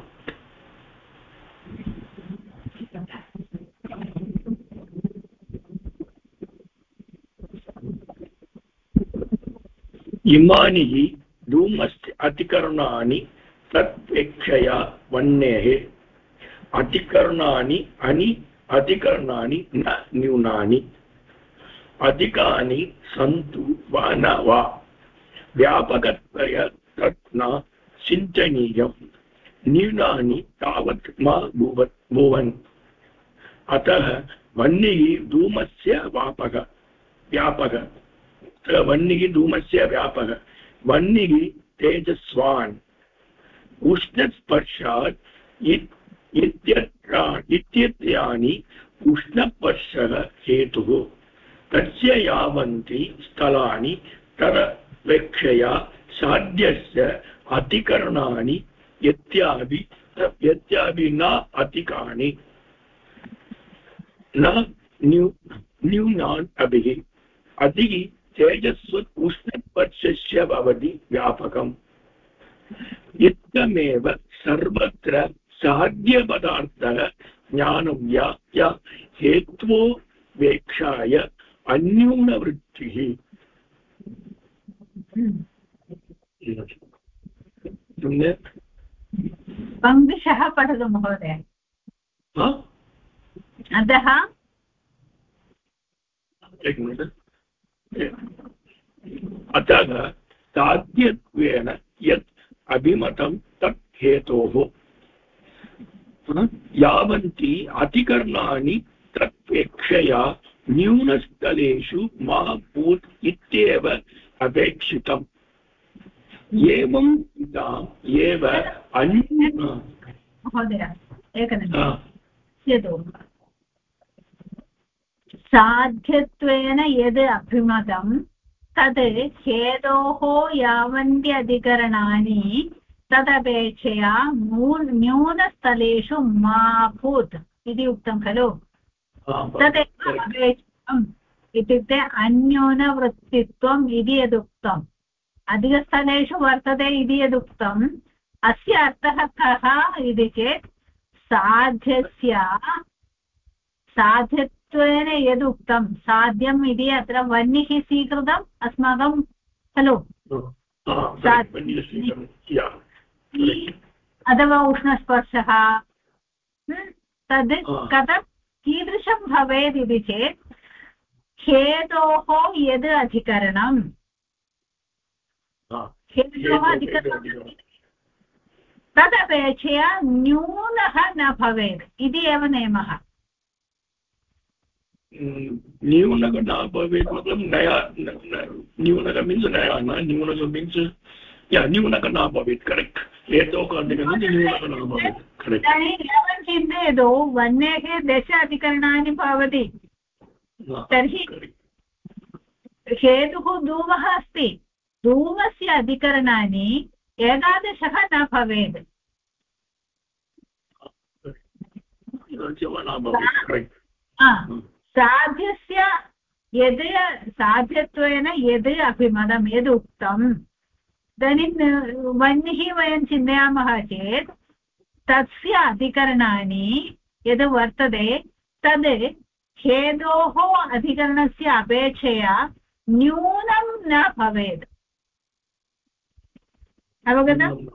इमानि हि धूमस्य अधिकरणानि तत्पेक्षया वह्नेः अधिकरणानि अधिकरणानि न न्यूनानि अधिकानि सन्तु वा न वा व्यापकत्वया तत् न चिन्तनीयम् न्यूनानि तावत् मा भुवन् अतः वह्निः धूमस्य व्यापकः वह्निः धूमस्य व्यापकः वह्निः तेजस्वान् उष्णस्पर्शात् इत्यत्राणि उष्णस्पर्शः हेतुः तस्य यावन्ति स्थलानि तदपेक्षया साध्यस्य अतिकरणानि यत्यापि न अधिकानि न न्यूनान् अभिः अधि तेजस्व उष्णस्पर्शस्य भवति व्यापकम् इत्थमेव सर्वत्र साध्यपदार्थः ज्ञानं व्याप्य हेत्वोपेक्षाय अन्यूनवृत्तिः पङ्क्तिशः पठतु महोदय अतः अतः साध्यत्वेन यत् अभिमतं तत् हेतोः यावन्ति अधिकरणानि तत्पेक्षया न्यूनस्थलेषु मा भूत् इत्येव अपेक्षितम् एवं विधाम् एव महोदय एकनिमिषम् साध्यत्वेन यद् अभिमतं तद् हेतोः यावन्त्यधिकरणानि तदपेक्षया न्यूनस्थलेषु मा भूत् इति उक्तं खलु। तदेव अपेक्षितम् इत्युक्ते अन्यूनवृत्तित्वम् इति यदुक्तम्, अधिकस्थलेषु वर्तते इति यदुक्तम्, अस्य अर्थः कः इति चेत् साध्यत्वेन यदुक्तं, साध्यम् इति अत्र वह्निः स्वीकृतम् अस्माकं खलु, अथवा उष्णस्पर्शः, तद् कथं कीदृशं भवेत् इति चेत् हेतोः यद् अधिकरणं, हेतोः अधिकरणं तदपेक्षया न्यूनः न भवेत् इति एव नियमः। न्यूनः न भवेत् मतलब नया, न्यूनः मीन्स् नया, न्यूनः मीन्स् न्यूनः न भवेत्, करेक्ट्। हेतोः अधिकरणं न्यूनः न भवेत्, करेक्ट्। एवं चिन्तयतु, वह्नेः 10 अधिकरणानि भवति, तर्हि हेतुः धूमः अस्ति, धूमस्य अधिकरणानि 11 न भवेत्। साध्यस्य यद् साध्यत्वेन यद् अभिमतं यद् उक्तम्, इदानीं वह्निः वयं चिन्तयामः चेत् तस्य अधिकरणानि यद् वर्तते तद् हेतोः अधिकरणस्य अपेक्षया न्यूनं न भवेत्। अवगतम्?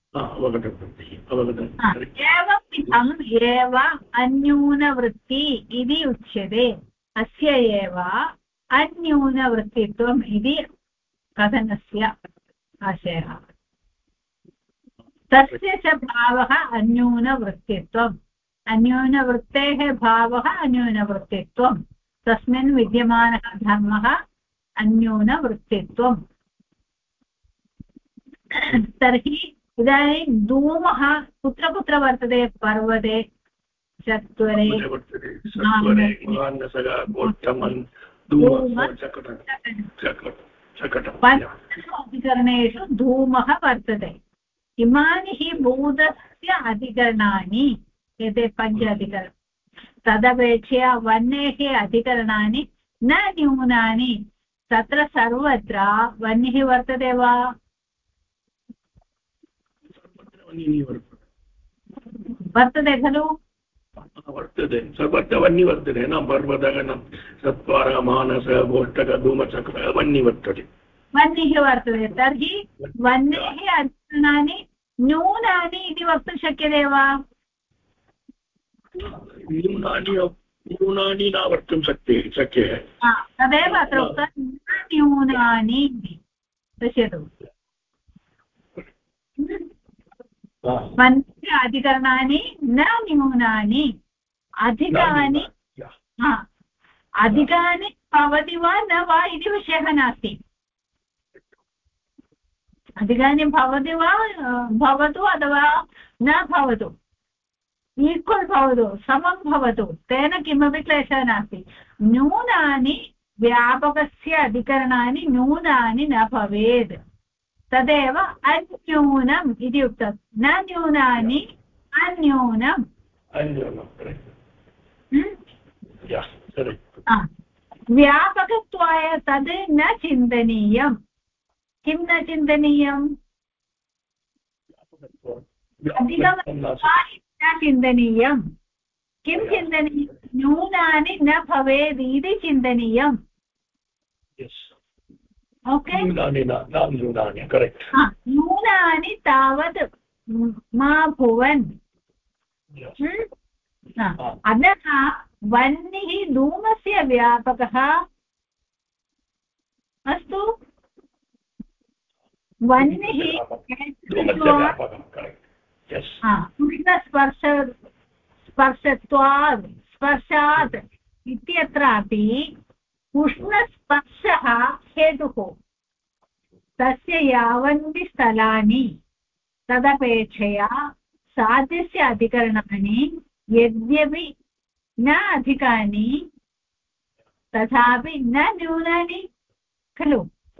एवम् एव अन्यूनवृत्ति इति उच्यते। अस्य एव अन्यूनवृत्तित्वम् इति कथनस्य आशयः। तस्य च भावः अन्यूनवृत्तित्वम्, अन्यूनवृत्तेः भावः अन्यूनवृत्तित्वम्, तस्मिन् विद्यमानः धर्मः अन्यूनवृत्तित्वम्। तर्हि इदानीं धूमः कुत्र कुत्र वर्तते? पर्वते, चत्वरे, अधिकरणेषु धूमः वर्तते। इमानि हि भूतस्य अधिकरणानि, एते 5 अधिकरणानि, तदपेक्षया वह्नेः अधिकरणानि न न्यूनानि। तत्र सर्वत्र वह्निः वर्तते वा? वर्तते खलु? वर्तते, सर्वत्र वह्निः वर्तते न? पर्वतगणं, सत्वारः, मानसः, गोष्ठकः, धूमचक्रः, वह्निः वर्तते, वह्निः वर्तते। तर्हि वह्नेः अधिकरणानि न्यूनानि इति वक्तुं शक्यते वा? न्यूनानि न वक्तुं शक्यः। तदेव अत्र उक्तं, न्यूनानि। पश्यतु, वह्नेः अधिकरणानि न न्यूनानि, अधिकानि अधिकानि भवति वा न वा इति विषयः नास्ति। अधिकानि भवति वा भवतु अथवा न भवतु, ईक्वल् भवतु, समं भवतु, तेन किमपि क्लेशः नास्ति। न्यूनानि, व्यापकस्य अधिकरणानि न्यूनानि न भवेत्, तदेव अन्यूनम् इति उक्तं। न न्यूनानि, अन्यूनम्। व्यापकत्वाय तद् न चिन्तनीयम्। किं न चिन्तनीयम्? न चिन्तनीयम्। किं चिन्तनीयं? न्यूनानि न भवेत् इति चिन्तनीयम्। ओके, न्यूनानि तावत् मा भुवन्। अतः वह्निः धूमस्य व्यापकः अस्तु। वह्निः स्पर्शात् इत्यत्रापि उष्णस्पर्शः हेतुः। तस्य यावन्ति स्थलानि तदपेक्षया साध्यस्य अधिकरणानि यद्यपि न अधिकानि तथापि न न्यूनानि खलु।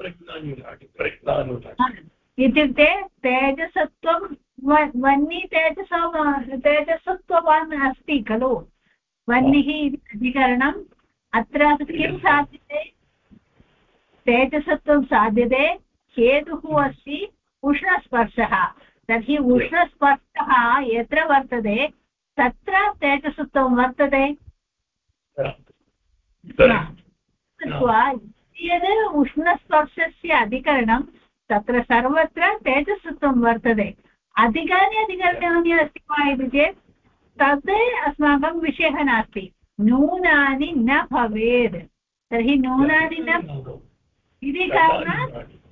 इत्युक्ते तेजसत्वं वह्नि तेजसत्ववान् अस्ति खलु। वह्निः इति अधिकरणम् अत्र किं साध्यते तेजसत्वं साध्यते हेतुः अस्ति उष्णस्पर्शः। तर्हि उष्णस्पर्शः यत्र वर्तते तत्र तेजसत्वं वर्तते। यद् उष्णस्पर्शस्य अधिकरणं तत्र सर्वत्र तेजसत्वं वर्तते। अधिकानि अस्ति वा इति चेत् तद् अस्माकं विषयः नास्ति। न्यूनानि न भवेत्। तर्हि न्यूनानि न इति कारणात्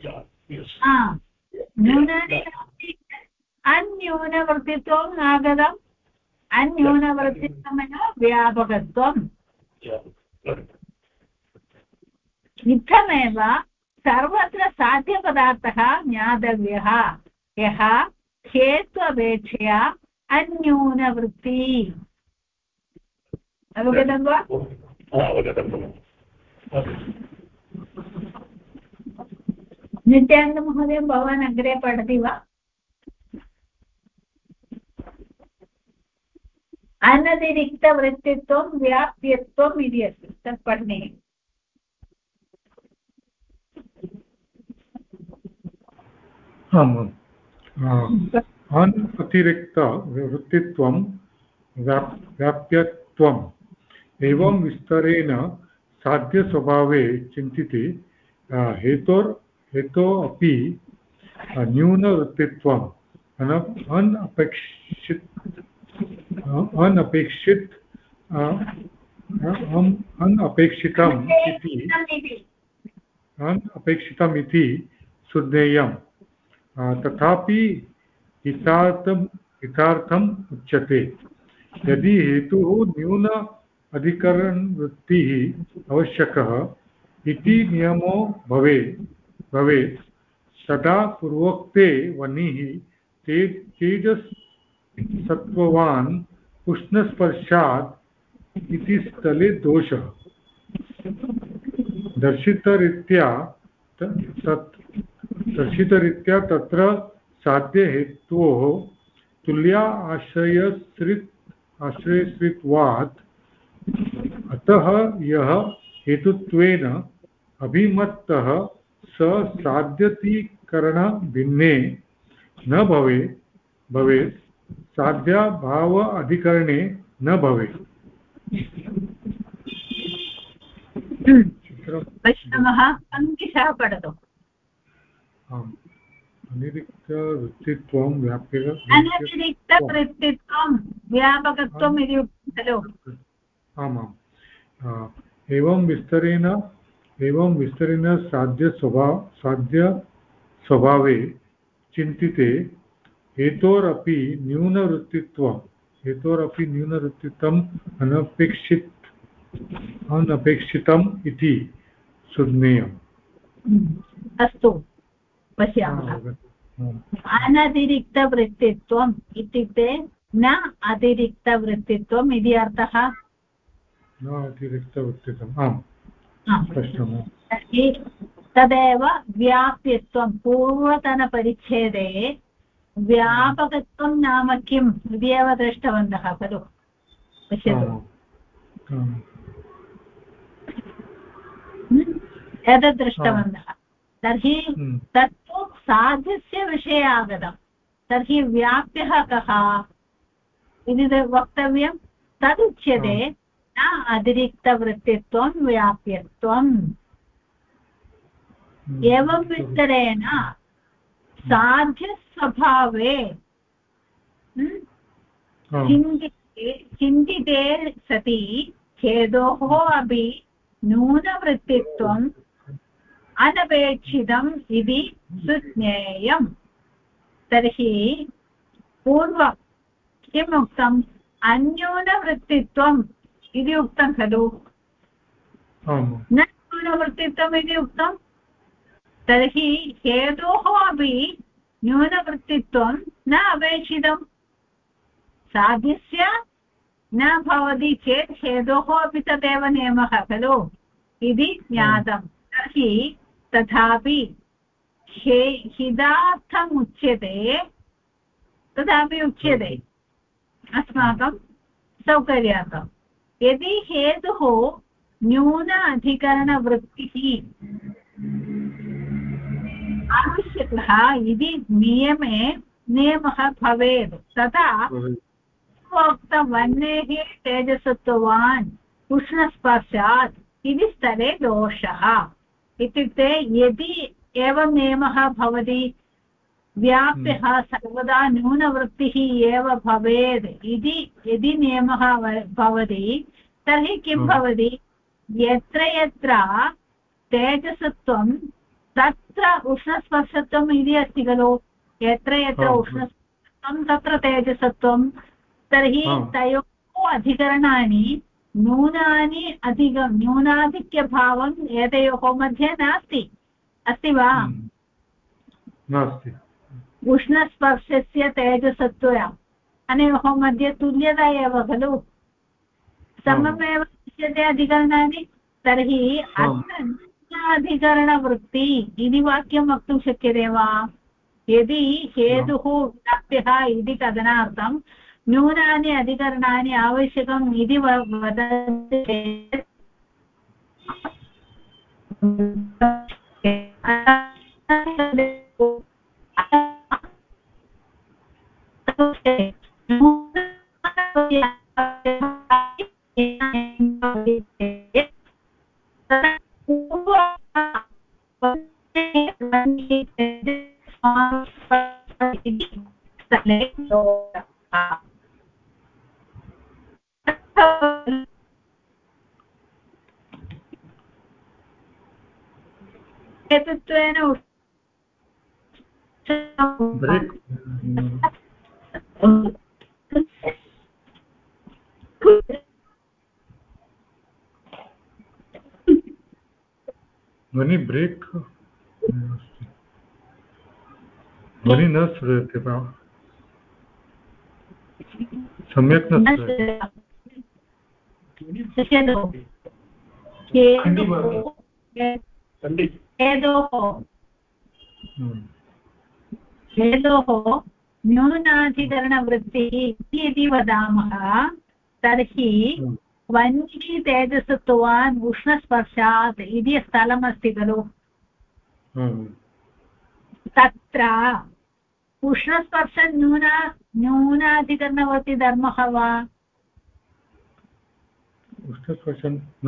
न्यूनानि नास्ति अन्यूनवृत्तित्वम् आगतम्। अन्यूनवृत्तित्वमेव व्यापकत्वम्। इत्थमेव सर्वत्र साध्यपदार्थः ज्ञातव्यः यः हेत्वपेक्षया अन्यूनवृत्ति। अवगतं वा? नित्यानन्दमहोदय भवान् अग्रे पठति वा? अनतिरिक्तवृत्तित्वं व्याप्यत्वम् इति अस्ति तत् पठनीयम्। अनतिरिक्तवृत्तित्वं व्याप्यत्वम् एवं विस्तरेण साध्यस्वभावे चिन्तिते हेतोरपि न्यूनवृत्तित्वम् अनपेक्षितम् इति सुज्ञेयम्। तथापि हितार्थम् उच्यते। यदि हेतुः न्यून अधिकरणवृत्तिः आवश्यकः इति नियमो भवेत् तदा पूर्वोक्ते वह्निः तेजसत्ववान् उष्णस्पर्शात् इति स्थले दोषः। दर्शितरीत्या तत्र साध्यहेतोः तुल्या आश्रयश्रित्वात् अतः यः हेतुत्वेन अभिमतः स साध्यतीकरणभिन्ने न भवेत् साध्याभाव अधिकरणे न भवेत्। वैष्णवः अङ्किशः पठतु। अनतिरिक्तवृत्तित्वं व्यापकत्वम् इति उक्तं खलु। आमाम्। एवं विस्तरेण साध्यस्वभावे चिन्तिते हेतोरपि न्यूनवृत्तित्वम् अनपेक्षितम् इति सुज्ञेयम्। अस्तु पश्यामः। अनतिरिक्तवृत्तित्वम् इत्युक्ते न अतिरिक्तवृत्तित्वम् इति अर्थः। न अतिरिक्तवृत्तित्वम् आम् स्पष्टम्। तदेव व्याप्यत्वं। पूर्वतनपरिच्छेदे व्यापकत्वं नाम किम् इति एव दृष्टवन्तः खलु। पश्यतु एतत् दृष्टवन्तः। तर्हि तत्तु साध्यस्य विषये आगतं। तर्हि व्याप्यः कः इति वक्तव्यं। तदुच्यते न अतिरिक्तवृत्तित्वं व्याप्यत्वम्। एवं विस्तरेण साध्यस्वभावे चिन्तिते सति हेतोः अपि न्यूनवृत्तित्वम् अनपेक्षितम् इति सुज्ञेयम्। तर्हि पूर्वं किम् उक्तम्? अन्यूनवृत्तित्वम् इति उक्तं खलु। न न्यूनवृत्तित्वम् इति उक्तं। तर्हि हेतोः अपि न्यूनवृत्तित्वं न अपेक्षितम्। साध्यस्य न भवति चेत् हेतोः अपि तदेव नियमः खलु। इति ज्ञातं तर्हि तथापि हितार्थम् उच्यते तथापि उच्यते अस्माकं सौकर्यार्थं यदि हेतुः न्यून अधिकरणवृत्तिः आवश्यकः इति नियमः भवेत् तदा पूर्वोक्तवह्नेः तेजसत्वान् उष्णस्पर्शात् इति स्थले दोषः इत्युक्ते यदि एवं नियमः भवति व्याप्यः सर्वदा न्यूनवृत्तिः एव भवेत् इति यदि नियमः भवति तर्हि किं भवति यत्र यत्र तेजसत्वं तत्र उष्णस्पर्शत्वम् इति अस्ति खलु यत्र यत्र उष्णस्पर्शत्वं तत्र तेजसत्वं तर्हि तयोः अधिकरणानि न्यूनाधिक्यभावम् एतयोः मध्ये नास्ति अस्ति वा नास्ति उष्णस्पर्शस्य तेजसत्व अनयोः मध्ये तुल्यता एव खलु सममेव दृश्यते अधिकरणानि तर्हि अत्र न्यूनाधिकरणवृत्ति इति वाक्यं वक्तुं शक्यते वा यदि हेतुः व्याप्यः इति कथनार्थं न्यूनानि अधिकरणानि आवश्यकम् इति वदति हेतुत्वेन ध्वनि ब्रेक् ध्वनि न श्रूयते वा सम्यक् न हेतोः न्यूनाधिकरणवृत्तिः इति वदामः तर्हि वह्निः तेजसत्वान् उष्णस्पर्शात् इति स्थलमस्ति खलु तत्र उष्णस्पर्श न्यूनाधिकरणवृत्तिधर्मः वा न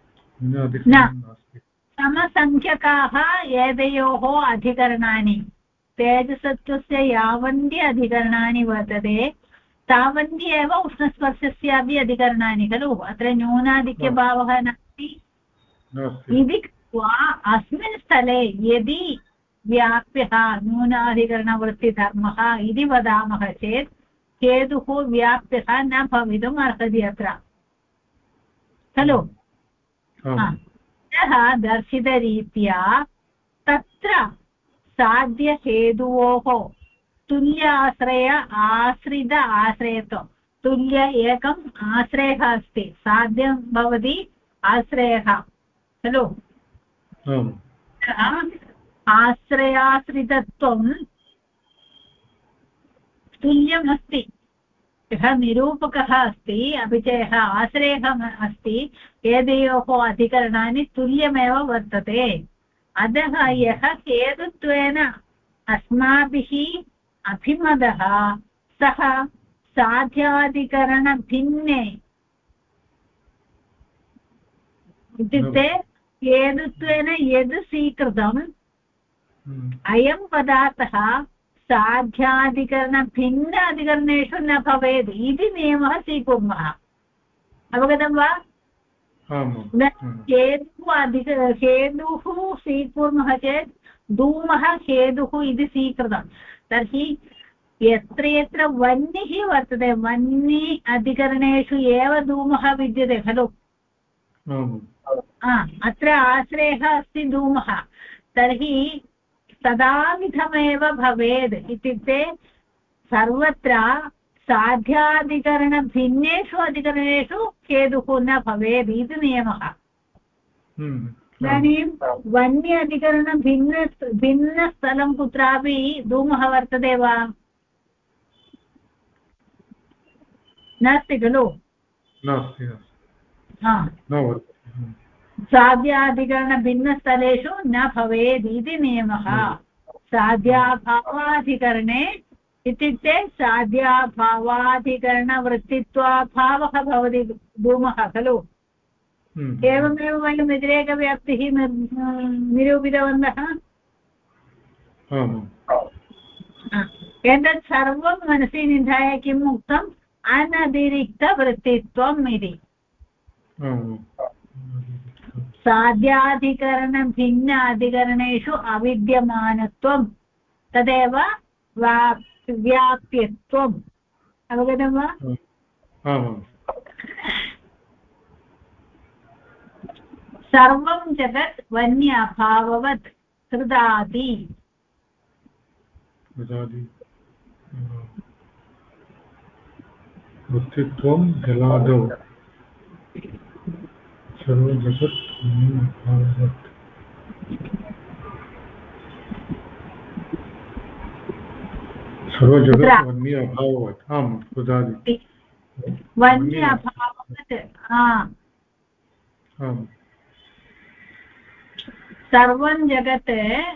समसङ्ख्यकाः एतयोः अधिकरणानि तेजसत्वस्य यावन्ति अधिकरणानि वर्तते तावन्ति एव उष्णस्पर्शस्यापि अधिकरणानि खलु अत्र न्यूनाधिक्यभावः नास्ति इति कृत्वा अस्मिन् स्थले यदि व्याप्यः न्यूनाधिकरणवृत्तिधर्मः इति वदामः चेत् हेतुः व्याप्यः न भवितुम् अर्हति अत्र खलु अतः दर्शितरीत्या तत्र साध्यहेतुवोः तुल्य आश्रित आश्रयत्वं तुल्य एकम् आश्रयः अस्ति साध्यं भवति आश्रयः खलु आश्रयाश्रितत्वं तुल्यमस्ति यः निरूपकः अस्ति अपि च यः आश्रयः अस्ति एतयोः अधिकरणानि तुल्यमेव वर्तते अतः यः हेतुत्वेन अस्माभिः अभिमतः सः साध्याधिकरणभिन्ने इत्युक्ते हेतुत्वेन यद् स्वीकृतम् अयं पदार्थः साध्याधिकरणभिन्न अधिकरणेषु न भवेत् इति नियमः स्वीकुर्मः अवगतं वा हेतुः स्वीकुर्मः चेत् धूमः हेतुः इति स्वीकृतं तर्हि यत्र यत्र वह्निः वर्तते वह्नि अधिकरणेषु एव धूमः विद्यते खलु अत्र आश्रयः अस्ति धूमः तर्हि तदाविधमेव भवेत् इत्युक्ते सर्वत्र साध्याधिकरणभिन्नेषु अधिकरणेषु हेतुः न भवेत् इति नियमः इदानीं वन्य अधिकरण भिन्नस्थलं कुत्रापि धूमः वर्तते वा? नास्ति खलु? साध्याधिकरणभिन्नस्थलेषु न भवेत् इति नियमः। साध्याभावाधिकरणे इत्युक्ते साध्याभावाधिकरणवृत्तित्वाभावः भवति धूमः खलु। एवमेव वयं व्यतिरेकव्याप्तिः निरूपितवन्तः। एतत् सर्वं मनसि निधाय किम् उक्तम्? अनतिरिक्तवृत्तित्वम् इति। साध्याधिकरणभिन्न अधिकरणेषु अविद्यमानत्वं तदेव व्याप्यत्वम्। अवगतं वा? सर्वं जगत् वन्य अभाववत् हृदादि। वृत्तित्वं जलादौ सर्वं जगत् अभाववत्। सर्वजगत् वन्य अभाववत्। आम् हृदादि वन्य अभाववत्। सर्वं जगत्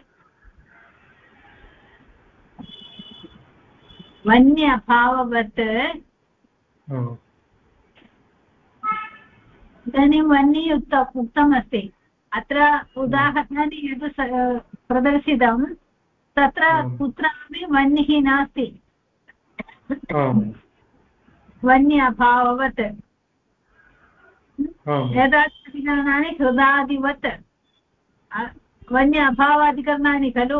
वन्य अभाववत्। इदानीं वन्य उक्तमस्ति। अत्र उदाहरणानि यद् प्रदर्शितं तत्र कुत्रापि वह्निः नास्ति। वन्य अभाववत्। एतादृशाधिकरणानि हृदादिवत् वन्य अभावाधिकरणानि खलु।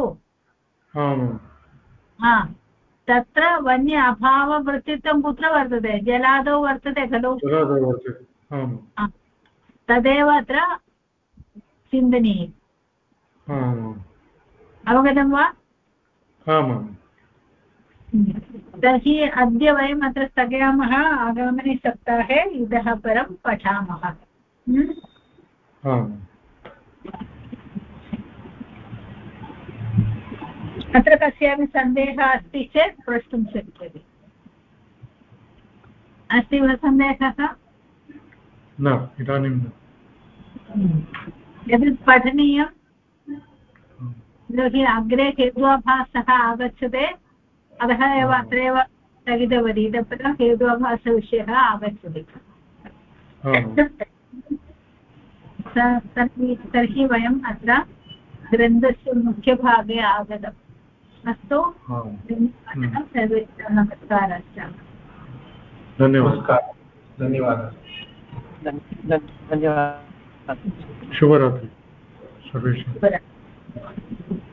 तत्र वन्य अभाववृत्तित्वं कुत्र वर्तते? जलादौ वर्तते खलु। तदेव अत्र चिन्तनीयम्। अवगतं वा? तर्हि अद्य वयम् अत्र स्थगयामः। आगामिनि सप्ताहे इतः परं पठामः। अत्र कस्यापि सन्देहः अस्ति चेत् प्रष्टुं शक्यते। अस्ति वा सन्देहः? न, इदानीं न। एतत् पठनीयं। यतोहि अग्रे हेत्वाभासः आगच्छते, अतः एव अत्रैव स्थगितवती। इतः परं हेत्वाभासविषयः आगच्छति। तर्हि वयम् अत्र ग्रन्थस्य मुख्यभागे आगतम्। अस्तु, सर्वेभ्यः नमस्कारश्च। धन्यवादः। शुभरात्रि सर्वेषाम्।